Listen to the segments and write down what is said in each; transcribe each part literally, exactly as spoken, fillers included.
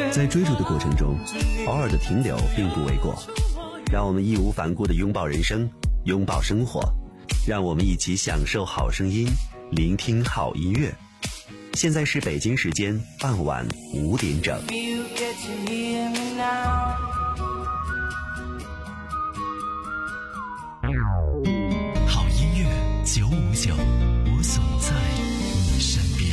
在追逐的过程中，偶尔的停留并不为过。让我们义无反顾地拥抱人生，拥抱生活，让我们一起享受好声音，聆听好音乐。现在是北京时间傍晚五点整。 好音乐九五九，我总在你身边。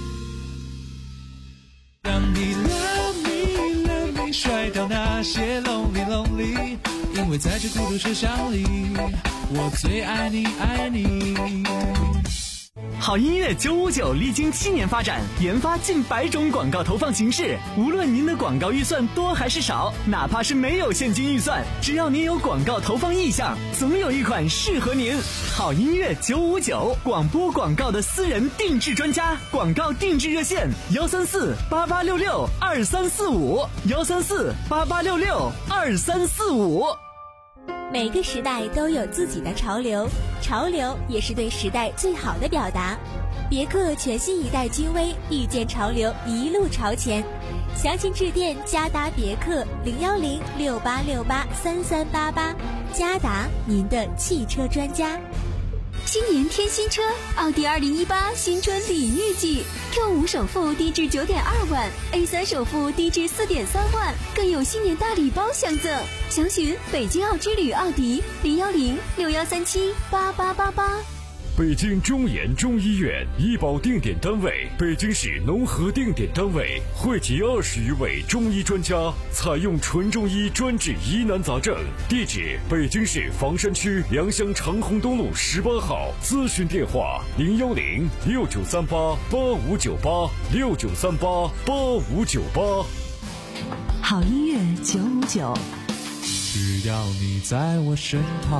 让你 love me love me 甩掉那些 lonely lonely， 因为在这孤独车厢里，我最爱你爱你。 好音乐九五九历经七年发展，研发近百种广告投放形式。无论您的广告预算多还是少，哪怕是没有现金预算，只要您有广告投放意向，总有一款适合您。好音乐九五九，广播广告的私人定制专家，广告定制热线：幺三四八八六六二三四五，幺三四八八六六二三四五。 每个时代都有自己的潮流，潮流也是对时代最好的表达。别克全新一代君威，遇见潮流，一路朝前。详情致电嘉达别克零幺零六八六八三三八八，嘉达，您的汽车专家。 新年添新车，奥迪二零一八新春礼遇季 ，Q 五首付低至九点二万 ，A 三首付低至四点三万，更有新年大礼包相赠。详询北京奥之旅奥迪零幺零六幺三七八八八八。 北京中研中医院医保定点单位，北京市农合定点单位，汇集二十余位中医专家，采用纯中医专治疑难杂症。地址：北京市房山区良乡长虹东路十八号。咨询电话：零幺零六九三八八五九八六九三八八五九八。 好音乐九五九， 只要你在我身旁。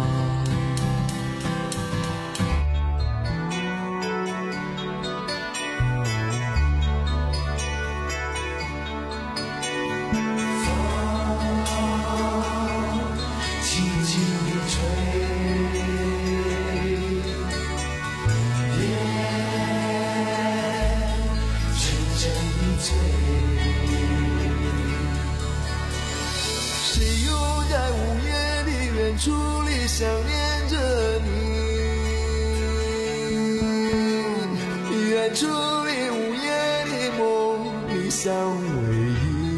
想念着你，远处里午夜里梦里相偎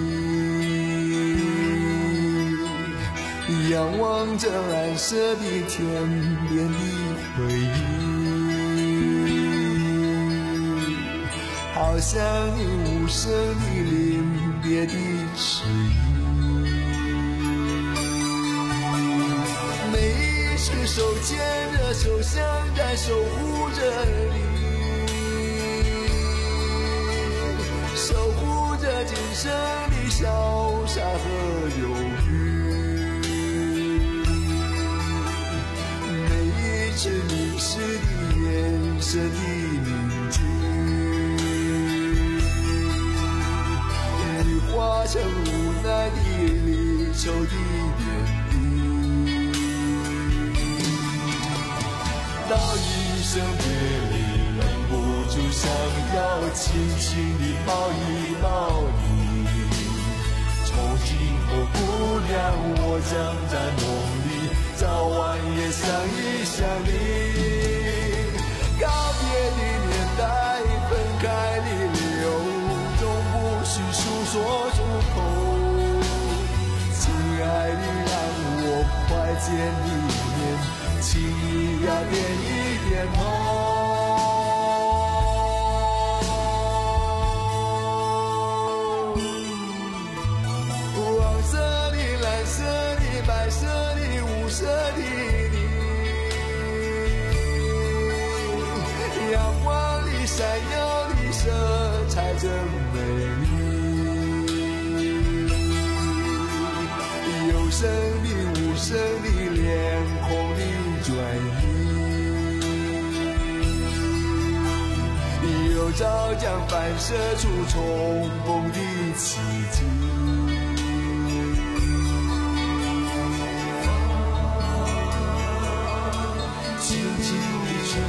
依，仰望着蓝色的天边的回忆，好像你无声的临别的迟疑。是手牵着手，相在守护着你，守护着今生的潇洒和忧郁。每一次凝视的眼神的凝聚，已化成无奈的离愁的点。道一声别离，忍不住想要轻轻地抱一抱你。从今后姑娘，我将在梦里早晚也想一想你。告别的年代，分开的理由，总不需诉说出口。亲爱的，让我怀见你面，轻易呀点一点头。黄色的、蓝色的、白色的、无色的你，阳光里闪耀的色彩真美丽，有声的、无声的、脸红的转移，有照将反射出重逢的奇迹。轻轻地吹，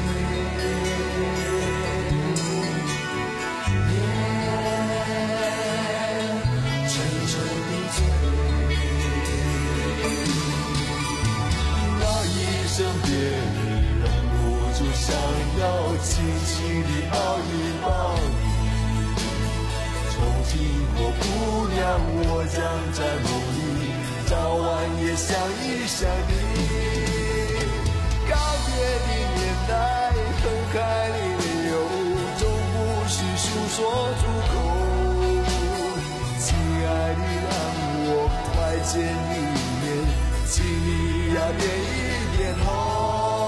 吹想要轻轻地抱一抱你。从今后姑娘，我将在梦里早晚也想一想你。告别的年代很海里流，总不需诉说出口。亲爱的，让我快见一面，请你呀点一点头。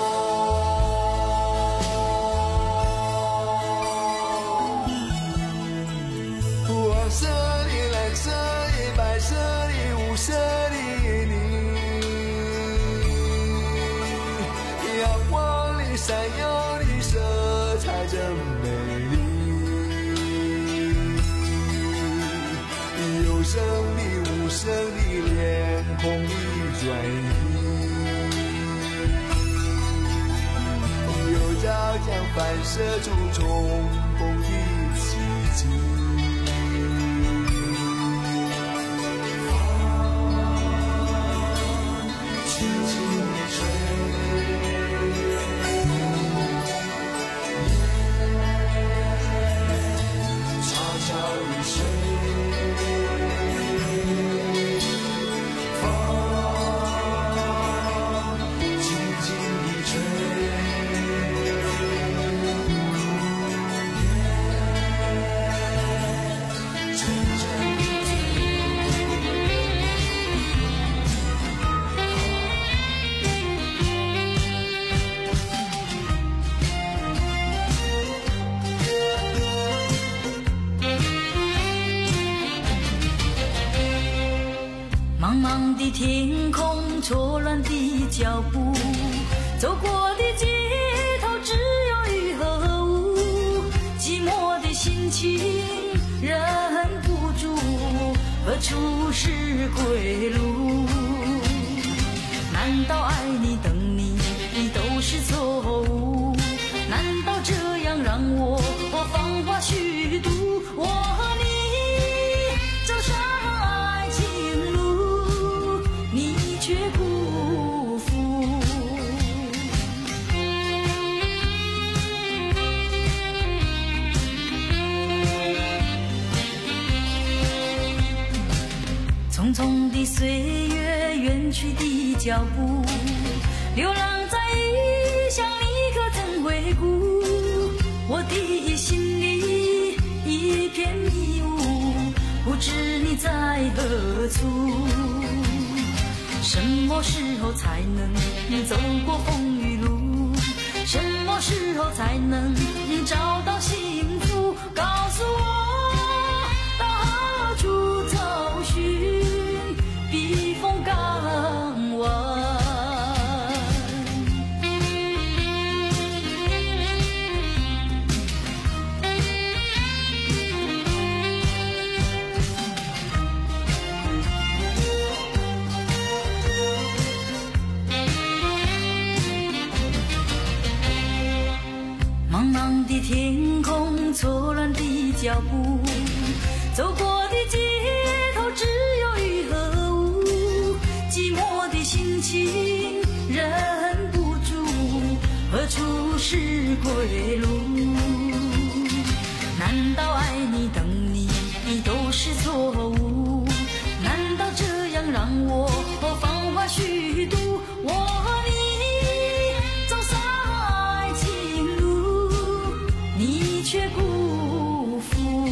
黄色的、蓝色的、白色的、无色的你，阳光里闪耀的色彩真美丽。有声的、无声的、脸孔的转移，有照将反射出重逢的奇迹。轻轻地吹，悄悄地吹。 茫茫的天空，错乱的脚步，走过的街头只有雨和雾，寂寞的心情忍不住，何处是归路？难道爱你等你都是错误？难道这样让我我芳华虚度？我和你走上爱情路，你却辜负。匆匆的岁月，远去的脚步，流浪在异乡，你可曾回顾？我的心里一片迷雾，不知你在何处。什么时候才能走过风雨路？什么时候才能找到幸福？告诉我，到何处找寻避风港湾？茫茫的天空，错乱的脚步，走过的街头只有雨和雾，寂寞的心情忍不住，何处是归路？难道爱你等你都是错误？难道这样让我芳华虚度？我和你走上爱情路，你却辜负。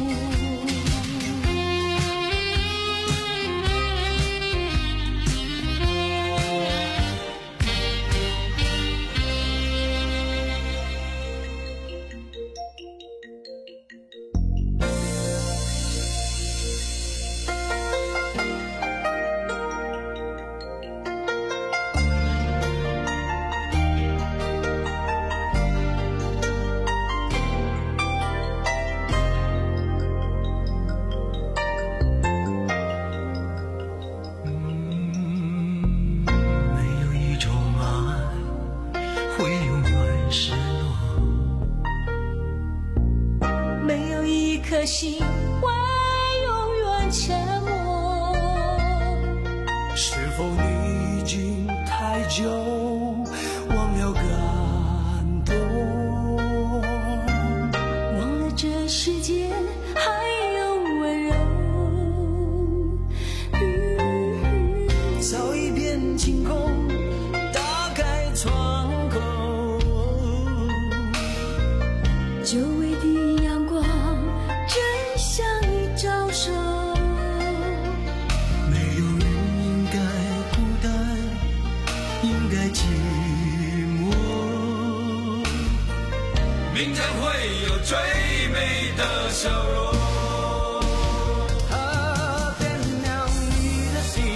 可心会永远沉默。 是否你已经太久忘了该明天会有最美的笑容。 它点亮你的心，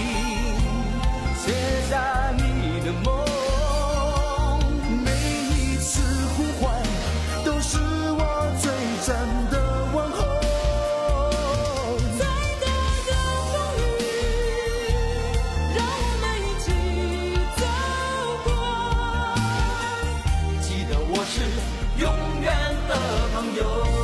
写下你的梦。每一次呼唤，都是我最真的问候。 再大的风雨，让我们一起走过。 记得我是永远的朋友。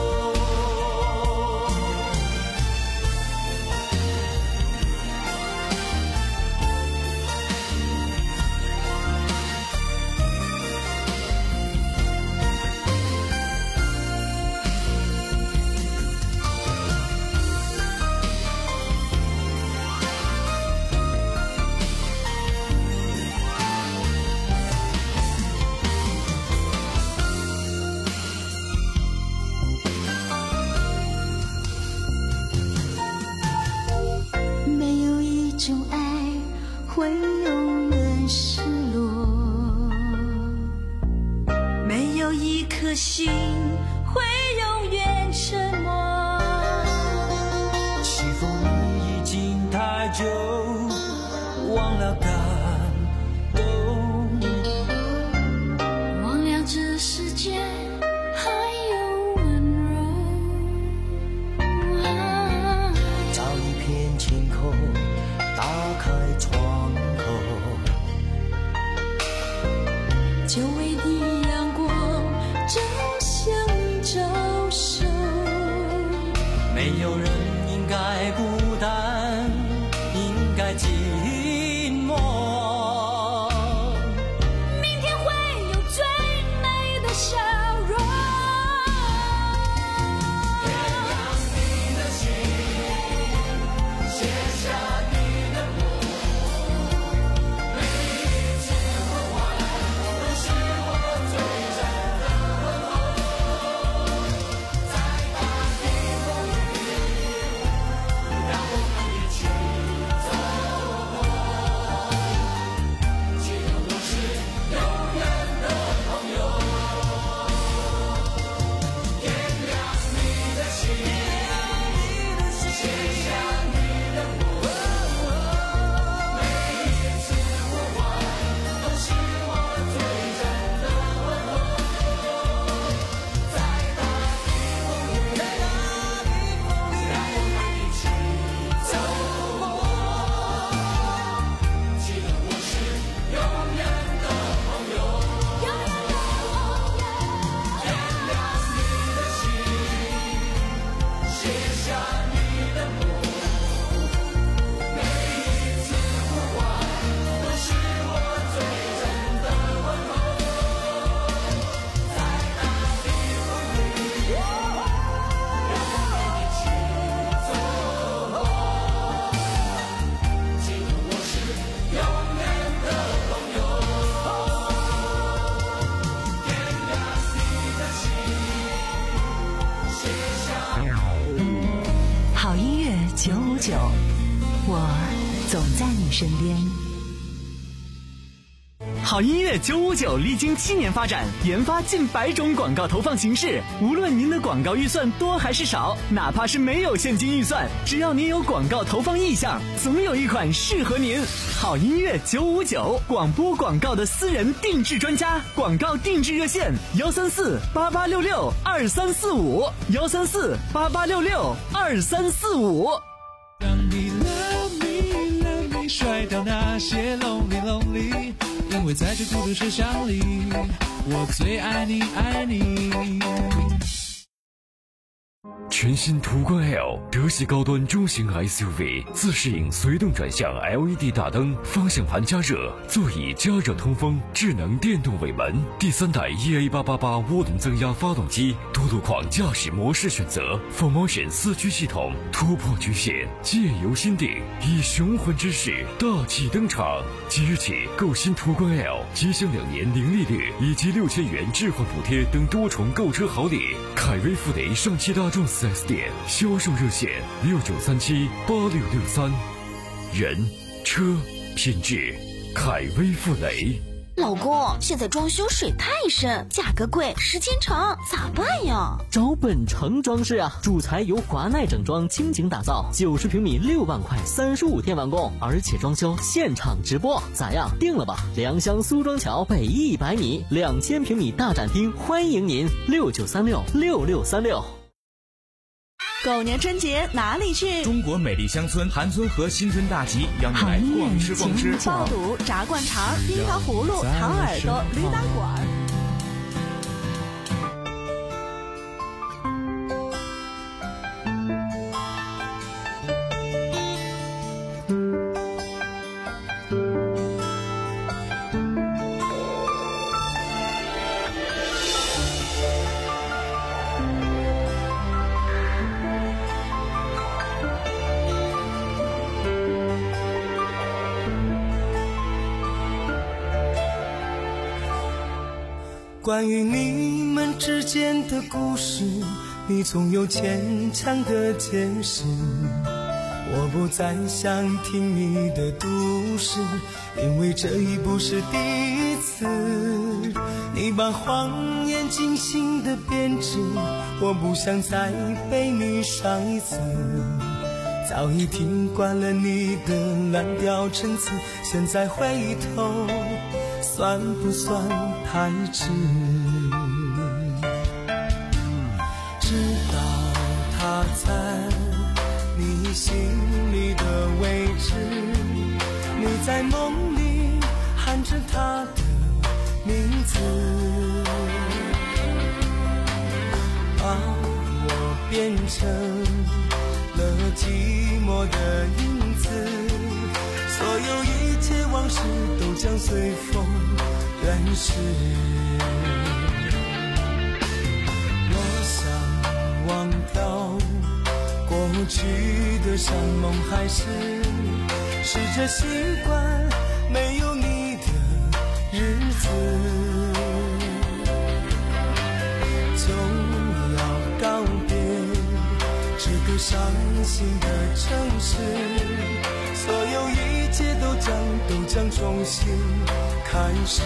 没有一种爱会永远失落，没有一颗心会永远沉默。 是否你已经太久忘了感动？ 忘了这世界还有温柔。啊， 找一片晴空，打开窗口， 久违的阳光照向你招手。 没有人应该孤单，应该寂寞。 明天会有最美的笑容。 点亮你的心，写下你的梦。每一次呼唤，都是我最真的问候。再大的风雨，让我们一起走过。记得我是永远的朋友。点亮你的心，写下你的梦。每一次呼唤，都是我最真的问候。再大的风雨，让我们一起走过。记得我是永远的朋友。点亮你的心，写下你的梦。每一次呼唤，都是我最真的问候。再大的风雨，让我们一起走过。记得我是永远的朋友。点亮你的心，写下。 好音乐九五九，我总在你身边。 好音乐九五九历经七年发展，研发近百种广告投放形式。无论您的广告预算多还是少，哪怕是没有现金预算，只要您有广告投放意向，总有一款适合您。好音乐九五九，广播广告的私人定制专家，广告定制热线：幺三四八八六六二三四五，幺三四八八六六二三四五。 让你 love me love me 甩掉那些 lonely lonely， 因为在这孤独车厢里，我最爱你爱你。 全新途观 L 德系高端中型 S U V， 自适应随动转向 L E D 大灯，方向盘加热，座椅加热通风，智能电动尾门，第三代 E A 八八八涡轮增压发动机，多路况驾驶模式选择 ，Full Motion 四驱系统，突破局限，借由心定，以雄浑之势大气登场。即日起购新途观 L， 即享两年零利率以及六千元置换补贴等多重购车好礼。凯威富雷上汽大众四 S 店销售热线六九三七八六六三，人车品质，凯威富雷。 老公，现在装修水太深，价格贵，时间长，咋办呀？ 找本城装饰啊，主材由华奈整装倾情打造，九十平米六万块，三十五天完工，而且装修现场直播，咋样？定了吧？良乡苏庄桥北一百米，两千平米大展厅，欢迎您六九三六六六三六。 狗年春节哪里去？ 中国美丽乡村韩村河新春大集，邀你来逛吃逛吃， 爆肚、炸灌肠、冰糖葫芦、糖耳朵、驴打滚。 关于你们之间的故事，你总有牵强的解释。我不再想听你的都市，因为这已不是第一次。你把谎言精心的编织，我不想再被你伤一次。早已听惯了你的乱调陈词，现在回头算不算太迟？知道他在你心里的位置，你在梦里喊着他的名字，把我变成了寂寞的影子，所有一切往事都将随风远逝。我想忘掉过去的山盟海誓，试着习惯没有你的日子，就要告别这个伤心的城市，所有一切都将都将重新开始。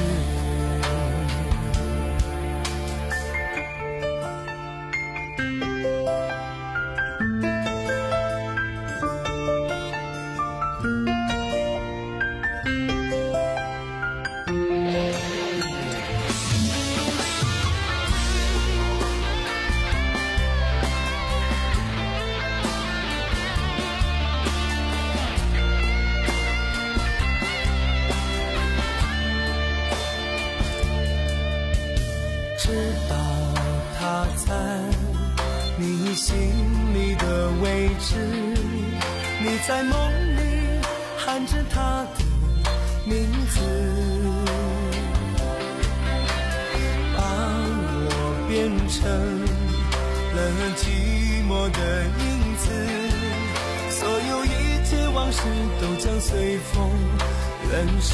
知道他在你心里的位置，你在梦里喊着他的名字，把我变成了寂寞的影子，所有一切往事都将随风远逝。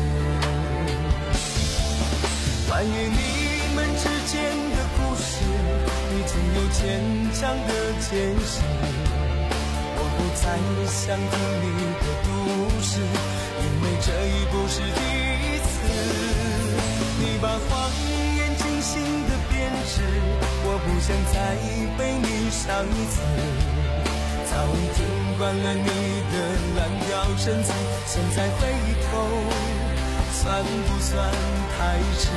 关于你们之间的故事，你总有牵强的解释。我不再想听你的故事，因为这已不是第一次。你把谎言精心的编织，我不想再被你伤一次。早已听惯了你的蓝调陈词，现在回头算不算太迟？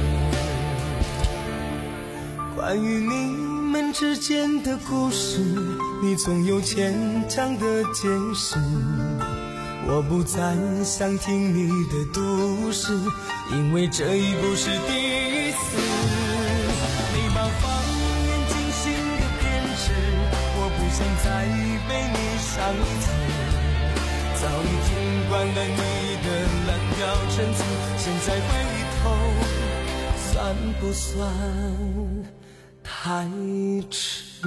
关于你们之间的故事，你总有牵强的解释。我不再想听你的都市，因为这已不是第一次。你把谎言精心的编织，我不想再被你伤一次。早已听惯了你的蓝调陈词，现在回头算不算太迟？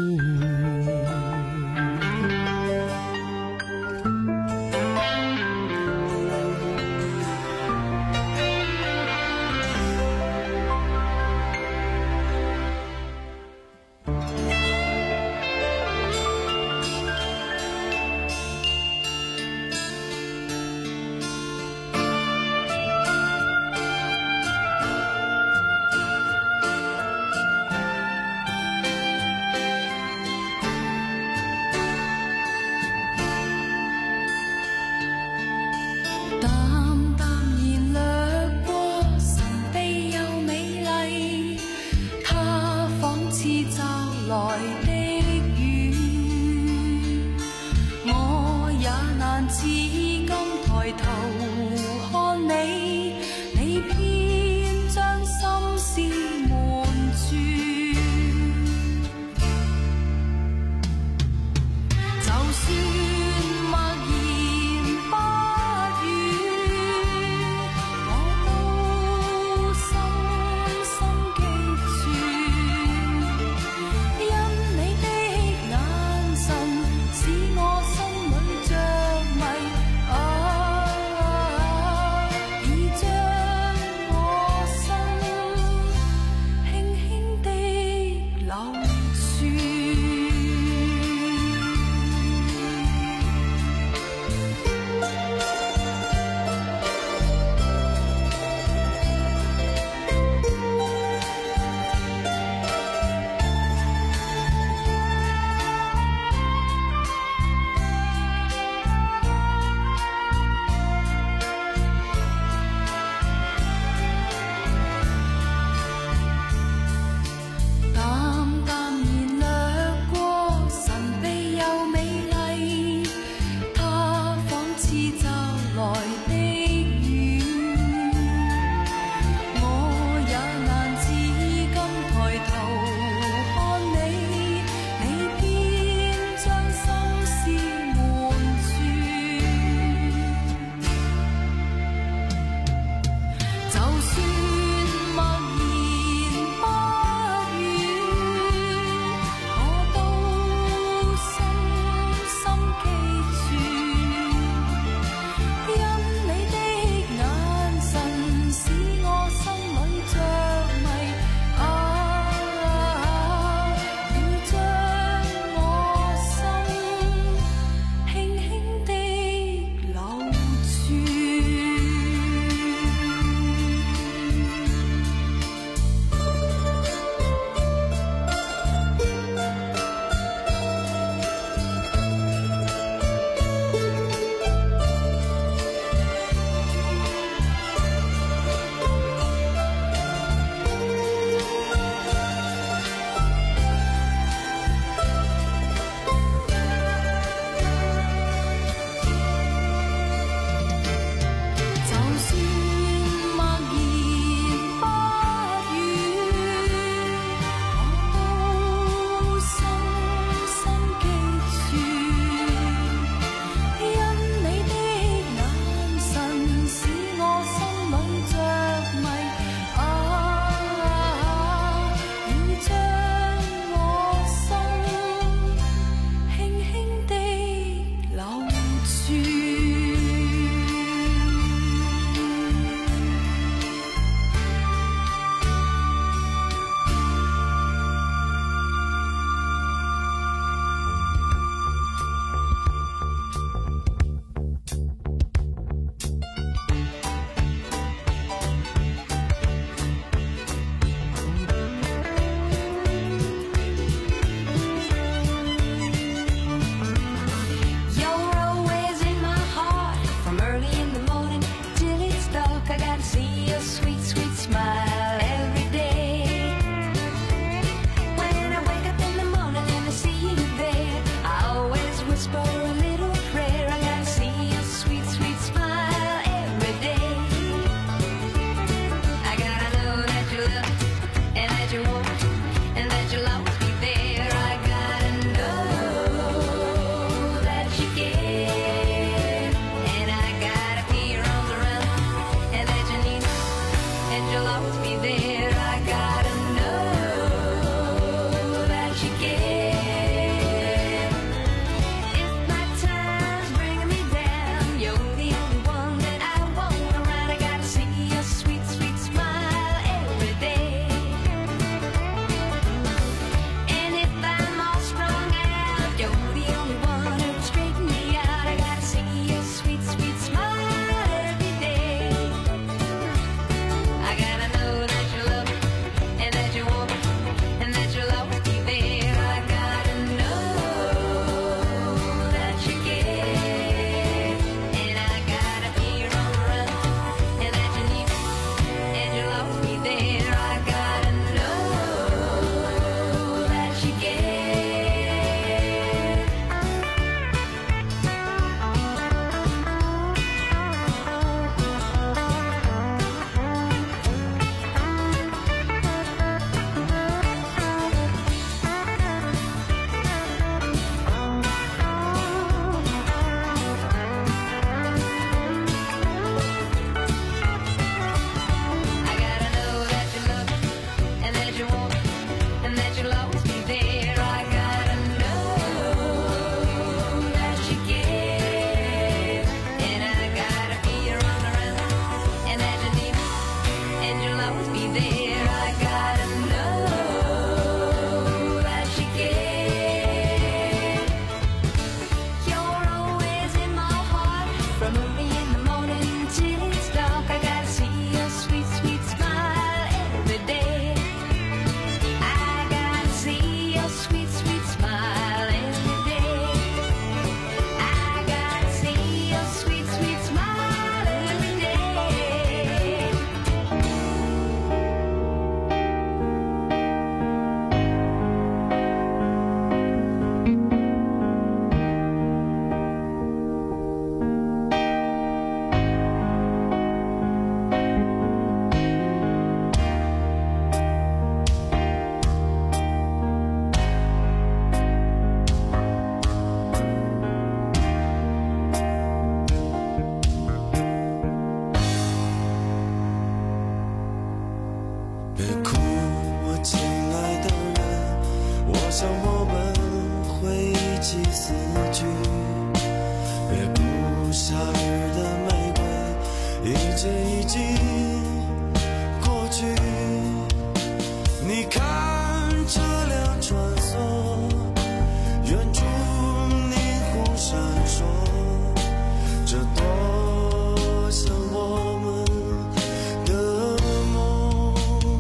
别哭，我亲爱的人，我想我们会一起死去。别哭，夏日的玫瑰，一切已经过去。你看车辆穿梭，远处霓虹闪烁，这多像我们的梦。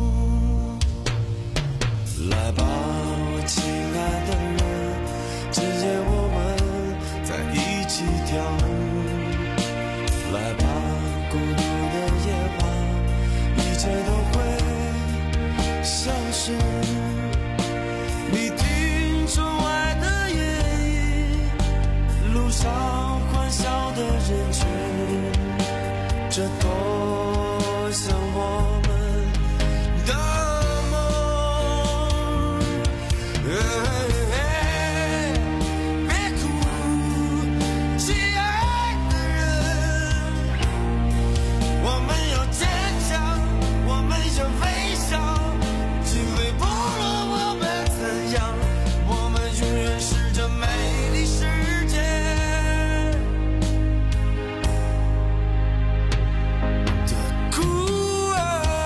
来吧，我亲爱的人，今夜我们在一起跳舞。来吧，孤独的夜晚，一切都会消失。你听窗外的夜莺，路上欢笑的人群，这多像我们的梦。别哭，亲爱的人，我们要坚强，我们要微笑，因为不论我们怎样，我们永远是这美丽世界的孤儿。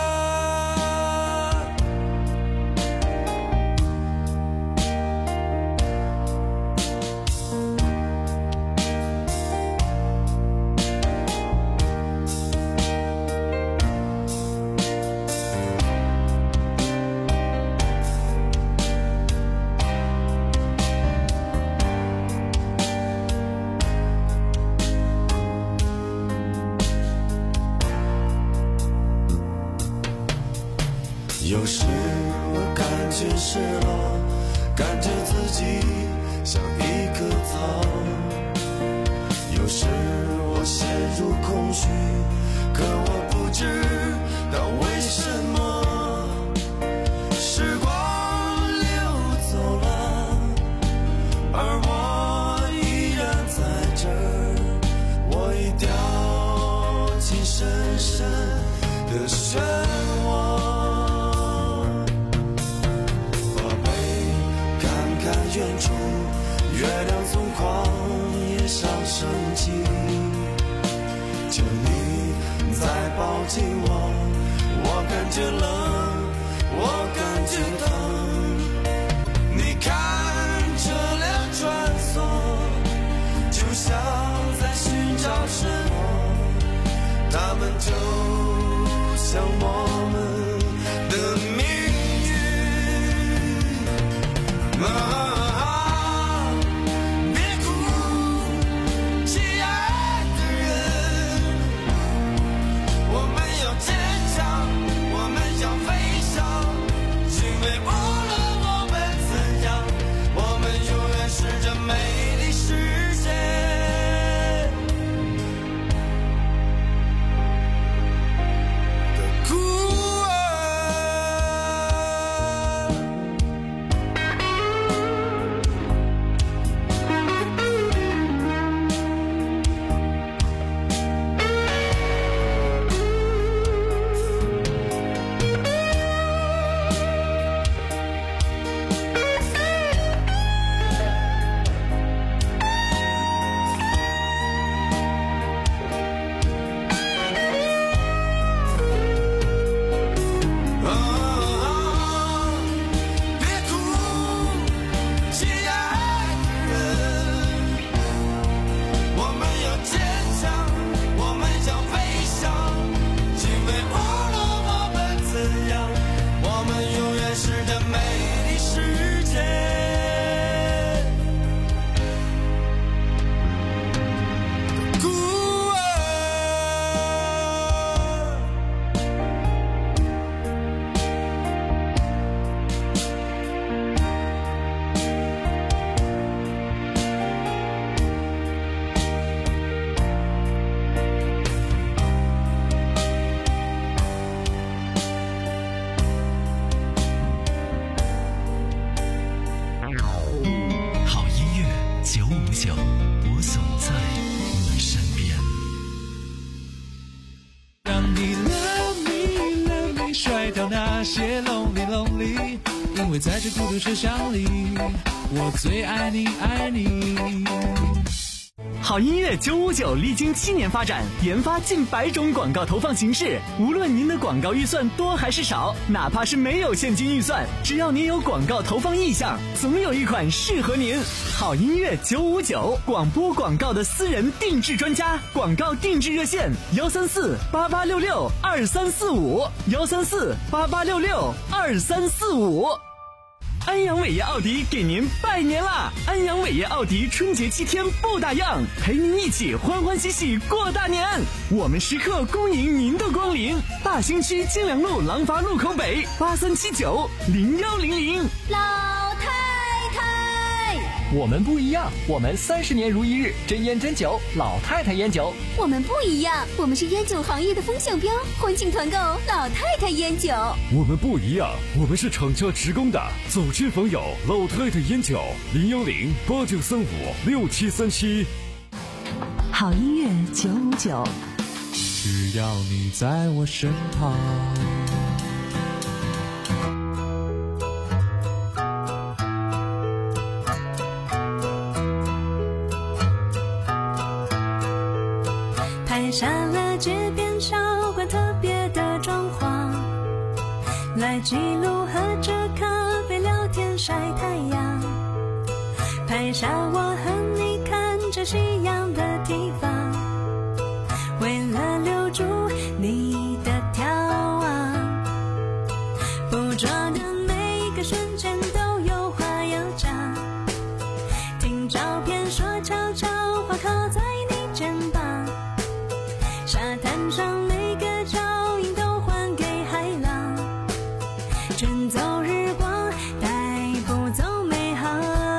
有时我感觉失落，感觉自己像一棵草。有时我陷入空虚，可我不知道为什么。时光流走了，而我依然在这儿，我已掉进深深的漩涡。远处，月亮从旷野上升起，求你再抱紧我，我感觉冷，我感觉疼。你看车辆穿梭，就像在寻找什么，他们就像我些 lonely lonely， 因为在这孤独车厢里，我最爱你爱你。 好音乐九五九历经七年发展，研发近百种广告投放形式。无论您的广告预算多还是少，哪怕是没有现金预算，只要您有广告投放意向，总有一款适合您。好音乐九五九，广播广告的私人定制专家，广告定制热线：幺三四八八六六二三四五，幺三四八八六六二三四五。安阳伟业奥迪给您拜年啦！安阳伟业奥迪春节七天不打烊，陪您一起欢欢喜喜过大年。我们时刻恭迎您的光临。大兴区金良路廊坊路口北八三七九零幺零零。 老太太， 我们不一样，我们三十年如一日，真烟真酒，老太太烟酒。 我们不一样，我们是烟酒行业的风向标，欢庆团购老太太烟酒。 我们不一样，我们是厂家职工的，走亲访友，老太太烟酒，零幺零八九三五六七三七。 好音乐九五九， 只要你在我身旁。 拍下了街边小馆特别的装潢，来记录喝着咖啡聊天晒太阳，拍下我和你看着夕阳的地方，为了留住你的眺望，捕捉的每个瞬间都有话要讲，听照片说悄悄话靠在你肩膀，沙滩上每个脚印都还给海浪，卷走日光带不走美好，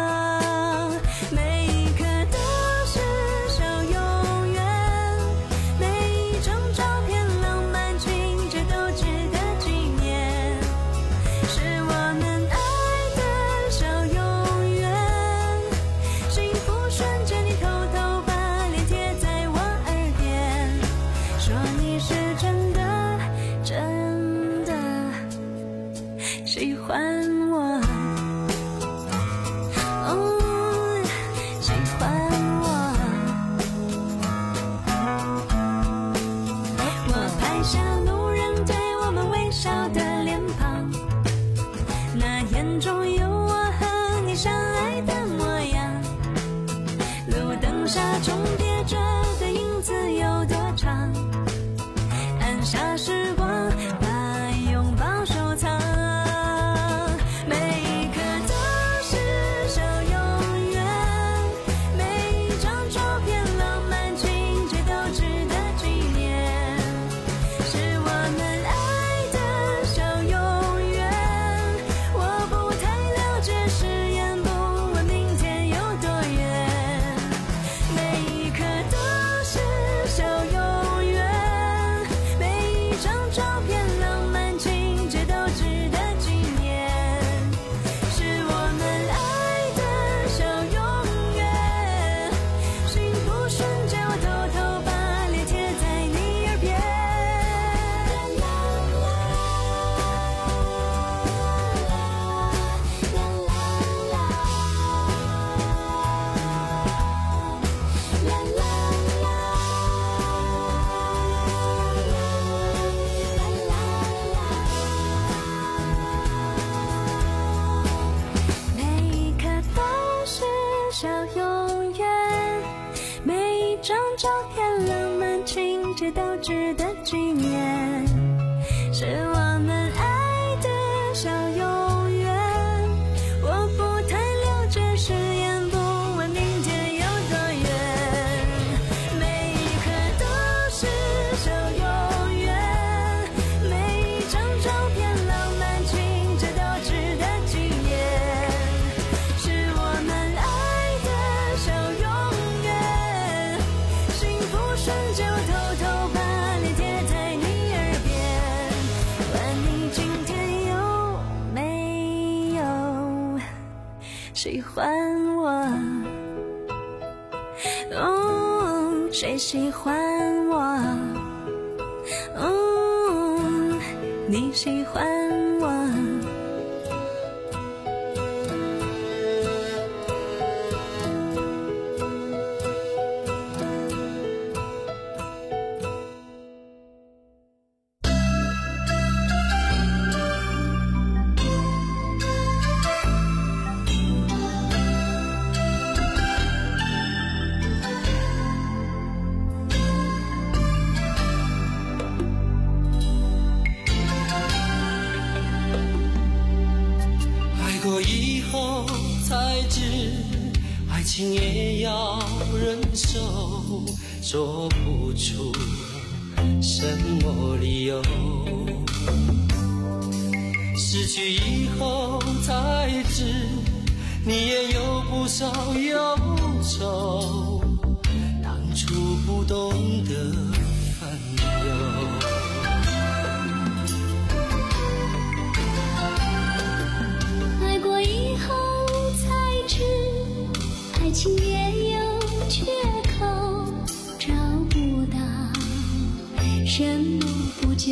每一刻都是小永远，每一张照片浪漫情节都值得纪念，是我们爱的小永远，幸福瞬间你偷偷把脸贴在我耳边，说你是真的真的喜欢我，哦，喜欢我。我拍下路人对我们微笑的脸庞，那眼中有我和你相爱的模样，路灯下重叠着的影子有多长，按下时光把拥抱收藏，每一刻都是小永远，每一张照片浪漫情节都值得纪念，是我们爱的小永远，我不太了解誓言不问明天有多远，每一刻都是小永远，每一张照片浪漫情节都值得纪念，是我们爱的小永远，幸福瞬间我偷偷把脸贴在你耳边，每一刻都是小永远，每一张照片浪漫情节都值得纪念，是我们爱的小永远，我不太了解誓言不问明天有多远，每一刻都是小永远，每一张照片浪漫情节都值得纪念，是我们爱的小永远，幸福瞬间我偷偷把脸贴在你耳边，问你今天有没有喜欢我，哦，谁喜欢我，哦，你喜欢我。 过以后才知，爱情也要忍受，说不出什么理由。失去以后才知，你也有不少忧愁，当初不懂得分忧。 爱过以后才知，爱情也有缺口，找不到什么补救。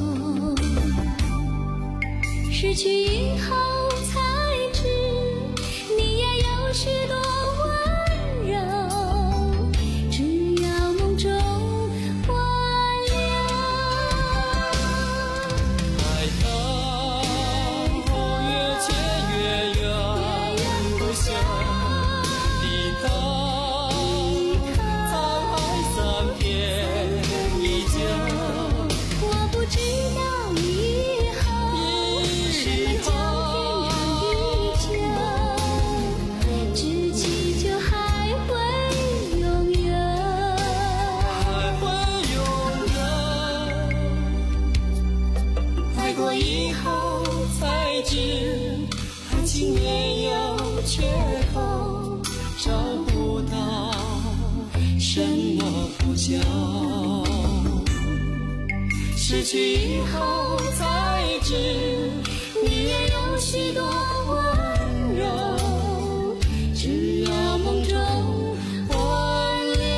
失去以后才知，你也有许多温柔，只要梦中挽留。 爱到越切越远，不休，离开沧海桑田依旧。 我不知道以后什么叫天长地久，只祈求还会永远， 还会永远。爱过以后才知，爱情也有缺口，找不到什么补救。失去以后才知，你也有许多温柔，只要梦中挽留。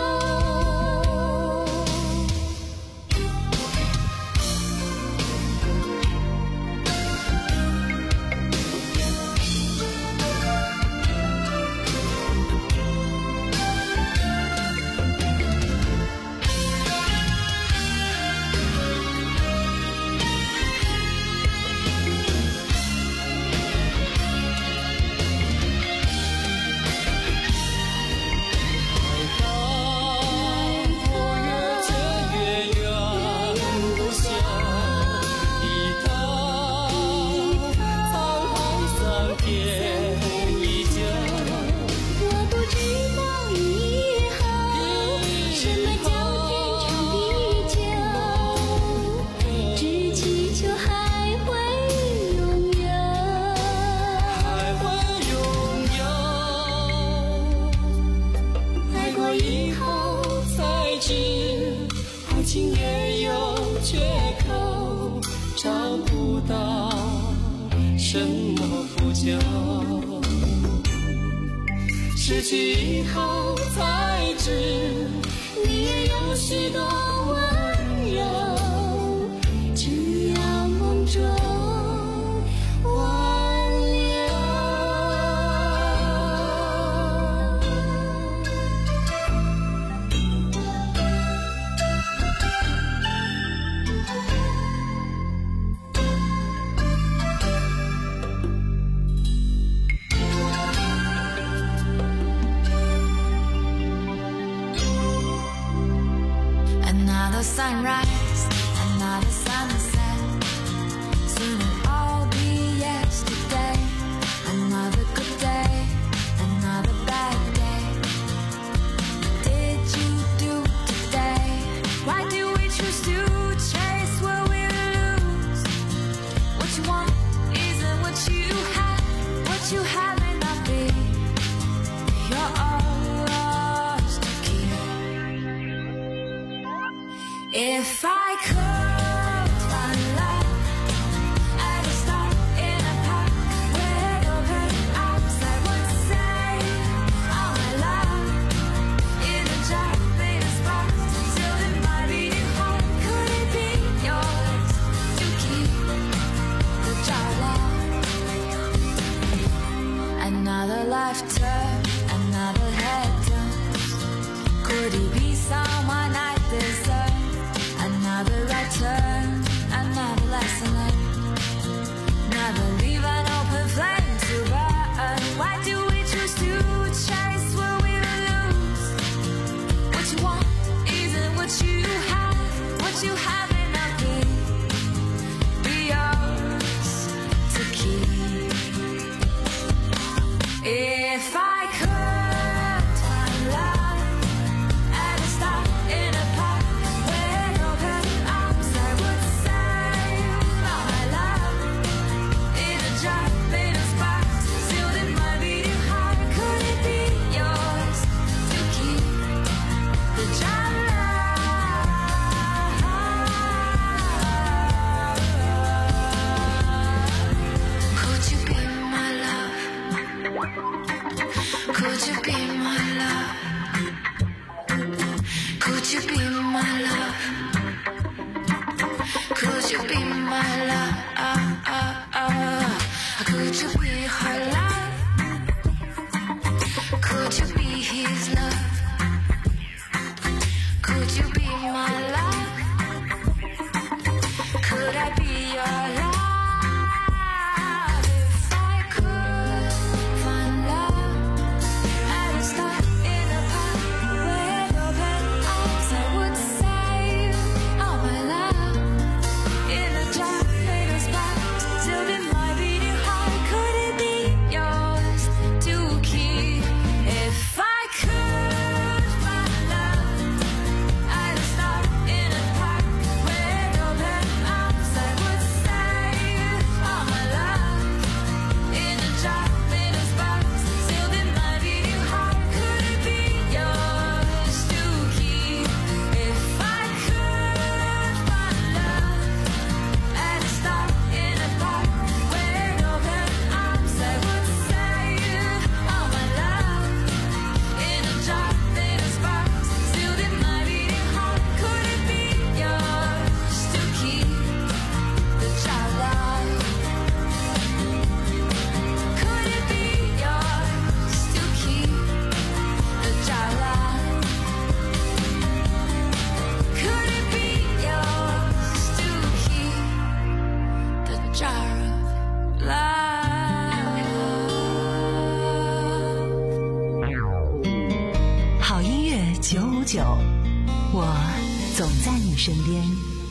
失去以后才知，你也有许多温柔，只要梦中挽留。 Another sunrise, another sunset. Soon it'll all be yesterday. Another good day, another bad day. What did you do today? Why do we choose to chase what we lose? What you want isn't what you have. What you have may not be. You're ours to keep. If I could find love, I'd start in a park with open arms. I would say all my love in a jar made of sparks till it might be hard. Could it be yours to keep the jar locked? Could you be my love? Could you be my love? Could you be my love? Could you be her love? Could you be his love? Could you be my love? Could I be your love? If I could find love at a stop in a park with open arms, I would save all my love in a jar made of sparks, sealed in my beating heart. Could it be yours to keep? If I could find love at a stop in a park with open arms, I would save all my love in a jar made of sparks, sealed in my beating heart. Could it be yours to keep? If I could find love at a stop in a park with open arms, I would save all my love in a jar made of sparks, sealed in my beating heart. Could it be yours to keep? The child love. Could it be yours to keep? The child love. Could it be yours to keep? The jar of love. 好音乐九五九，我总在你身边。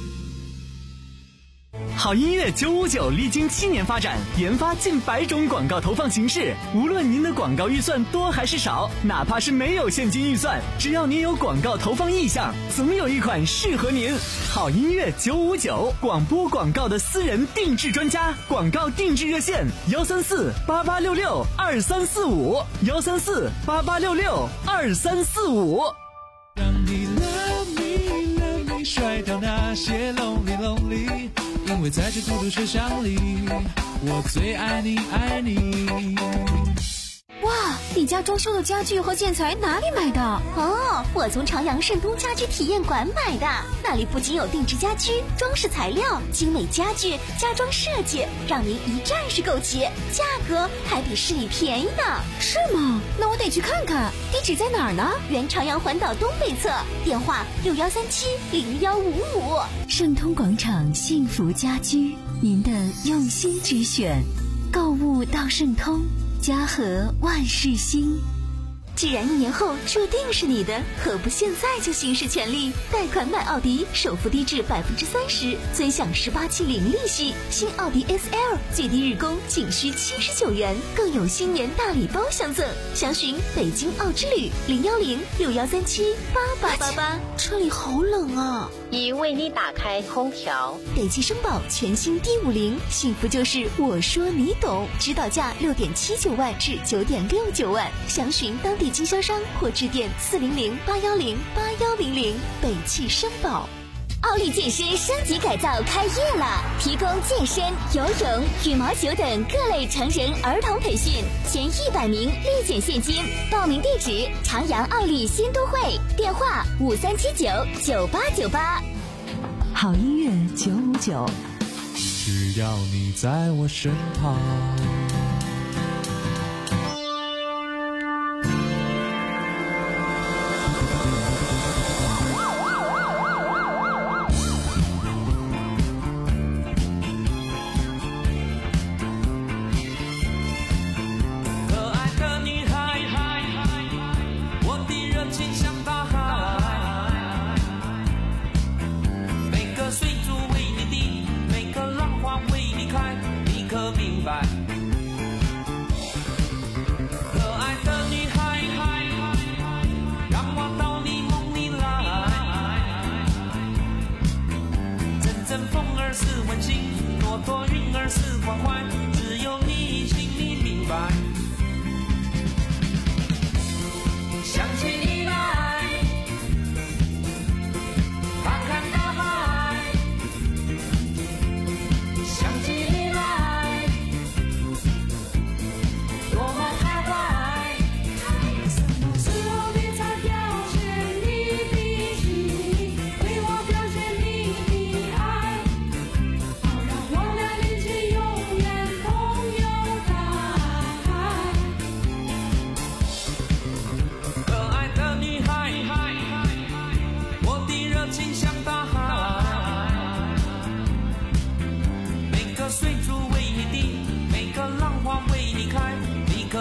好音乐九五九历经七年发展，研发近百种广告投放形式。无论您的广告预算多还是少，哪怕是没有现金预算，只要您有广告投放意向，总有一款适合您。好音乐九五九，广播广告的私人定制专家，广告定制热线：幺三四八八六六二三四五，幺三四八八六六二三四五。 让你 love me love me 甩掉那些 lonely lonely， 因为在这孤独车厢里，我最爱你爱你。 哇，你家装修的家具和建材哪里买的？ 哦，我从朝阳盛东家居体验馆买的，那里不仅有定制家居、装饰材料、精美家具、家装设计，让您一站式购齐，价格还比市里便宜呢。 是吗？那我得去看看。地址在哪儿呢？ 原朝阳环岛东北侧，电话六幺三七零幺五五。 盛通广场幸福家居，您的用心之选，购物到盛通。家和万事兴。 既然一年后注定是你的，何不现在就行使权利？贷款买奥迪，首付低至百分之三十，尊享十八期零利息。新奥迪 S L 最低日供仅需七十九元，更有新年大礼包相赠。详询北京奥之旅零幺零六幺三七八八八八。 车里好冷啊！ 已为你打开空调。 北汽绅宝全新 D 五零，幸福就是我说你懂，指导价六点七九万至九点六九万。详询当地经销商或致电四零零八幺零八幺零零。北汽绅宝。 奥利健身升级改造开业了，提供健身、游泳、羽毛球等各类成人儿童培训，前一百名立减现金。报名地址：朝阳奥利新都会，电话五三七九九八九八。 好音乐九五九， 只要你在我身旁。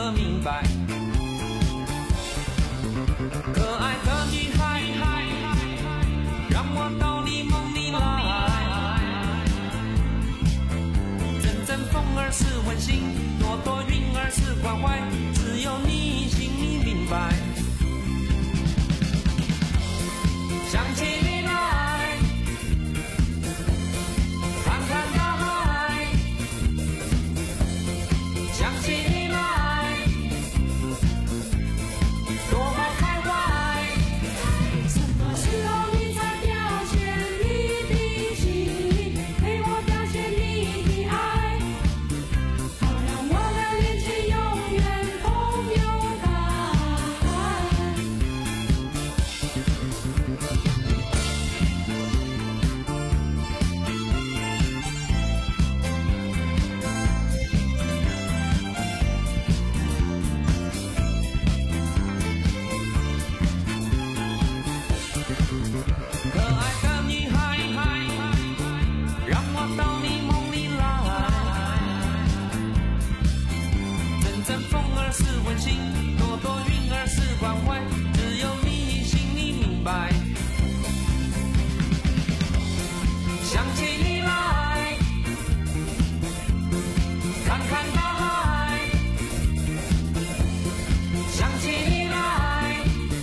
的明白。可爱的女孩，让我到你梦里来。阵阵风儿是温馨，朵朵云儿是关怀，只有你心里明白。想起你来，看看大海。想起你来，多么开怀。 什么时候你才表现你的情，陪我表现你的爱，好让我们恋情永远同游大海。 可爱的女孩，让我到你梦里来。阵阵风儿是温馨，朵朵云儿是关怀，只有你心里明白。想起你来，看看大海。想起你来，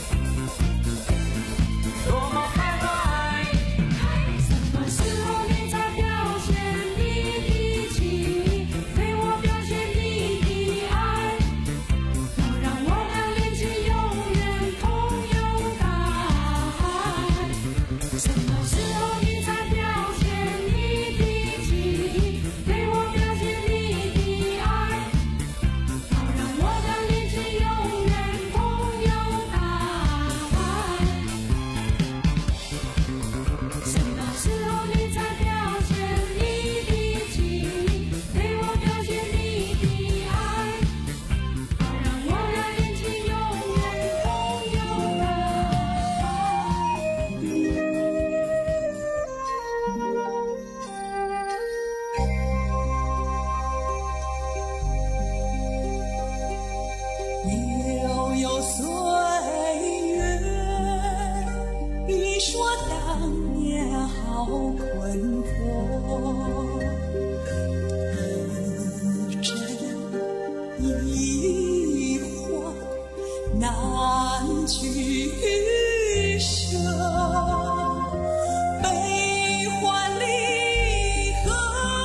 多么开怀。 什么时候你才表现你的情，陪我表现你的爱，好让我们恋情永远同游大海。什么时候你才表现你的情，陪我表现你的爱，好让我们恋情永远同游大海。什么时候你才表现你的情，陪我表现你的爱，好让我们恋情永远同游大悠悠岁月，你说当年好困惑，一真一幻难取舍，悲欢离合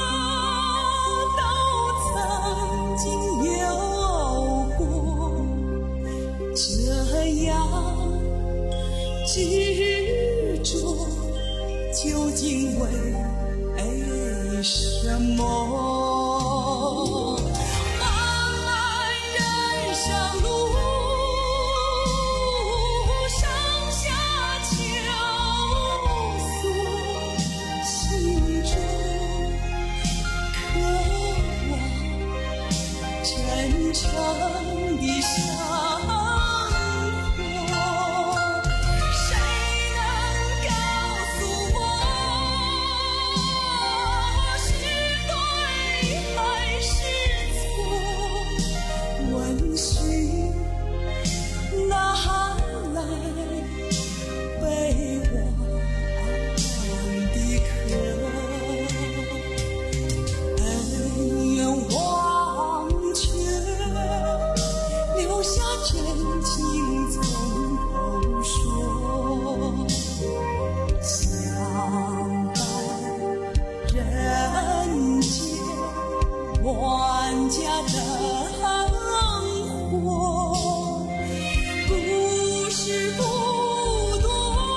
都曾经有过，这样执着究竟为什么？漫漫人生路，上下求索，心中渴望真诚的生活。谁能告诉我是对还是错？问询哪来悲欢的渴？恩怨忘却，留下真情从口说。相伴人间万家灯火，故事不多，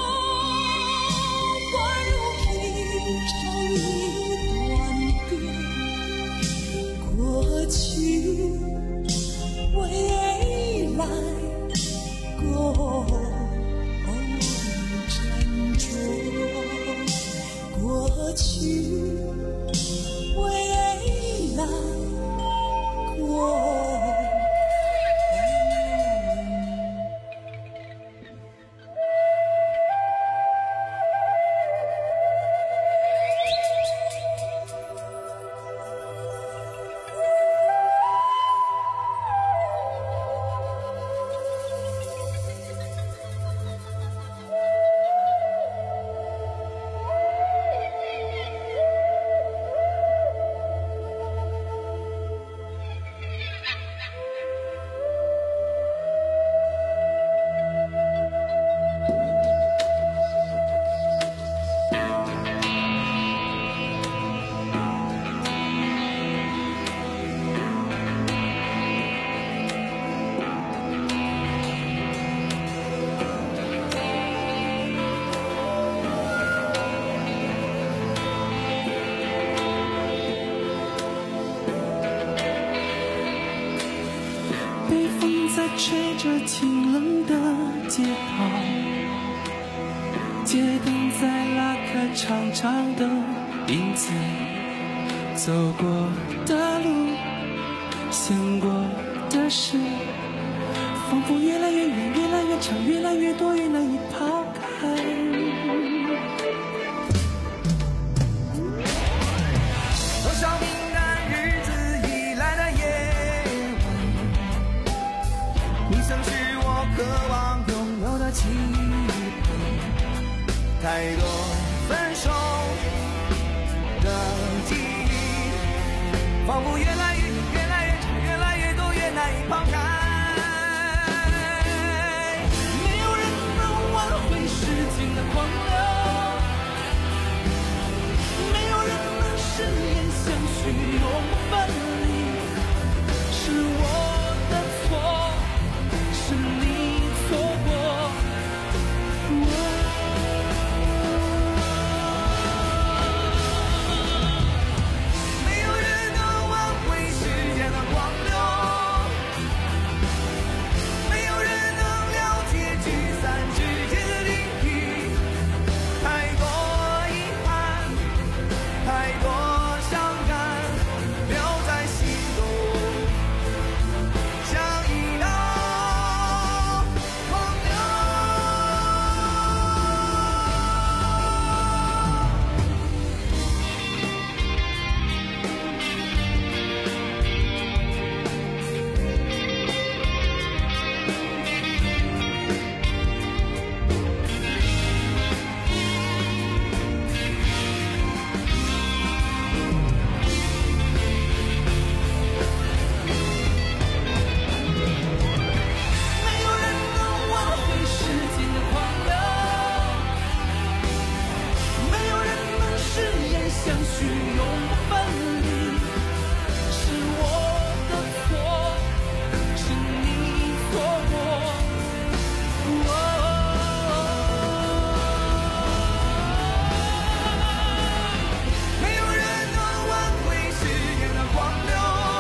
宛如平常一段歌。过去未来共斟酌，过去未来共吹着清冷的街跑，街灯在拉开长长的影子，走过的路，想过的事，仿佛越来越远，越来越长，越来越多，越难以抛开。 多少平淡日子以来的夜晚，你曾是我渴望拥有的期盼，太多分手的记忆，仿佛越来越越来越长，越来越多，越难以抛开。 没有人能挽回时间的狂流，没有人能誓言相许永不分离，是我的错，是你错过我。 没有人能挽回时间的狂流，没有人能了解聚散之间的利益，太多遗憾，太多伤感留在心中，像一道狂流。 没有人能挽回时间的狂流，没有人能誓言相许永不分离，是我的错，是你错过我。 没有人能挽回时间的狂流，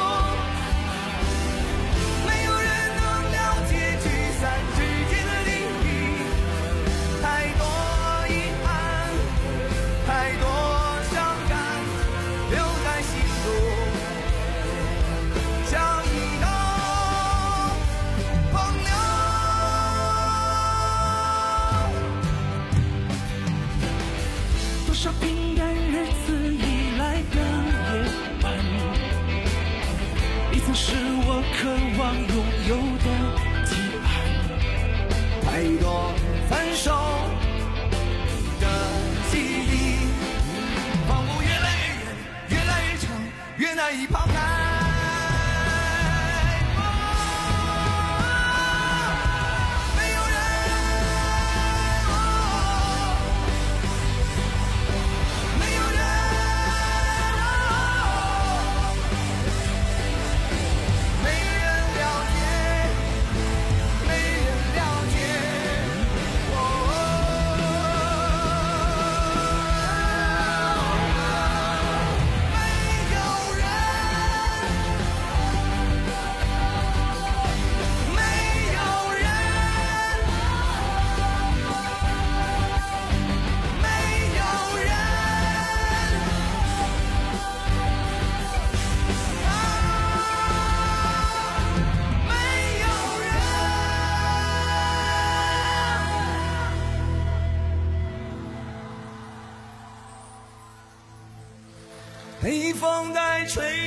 没有人能了解聚散之间的利益，太多遗憾，太多伤感留在心中，像一道狂流。 多少平淡日子以来的夜晚，你曾是我渴望拥有的期盼， 太多分手的记忆，仿佛越来越远，越来越长，越难以抛开。没有人，没有人，没人了解，没人了解北风在吹